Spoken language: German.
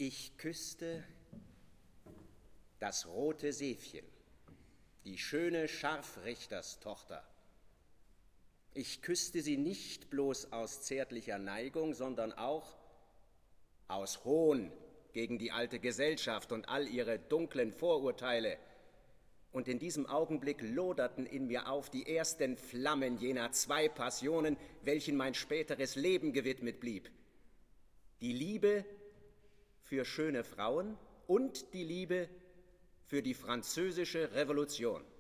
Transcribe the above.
Ich küsste das rote Säfchen, die schöne Scharfrichterstochter. Ich küsste sie nicht bloß aus zärtlicher Neigung, sondern auch aus Hohn gegen die alte Gesellschaft und all ihre dunklen Vorurteile. Und in diesem Augenblick loderten in mir auf die ersten Flammen jener zwei Passionen, welchen mein späteres Leben gewidmet blieb. Die Liebe für schöne Frauen und die Liebe für die französische Revolution.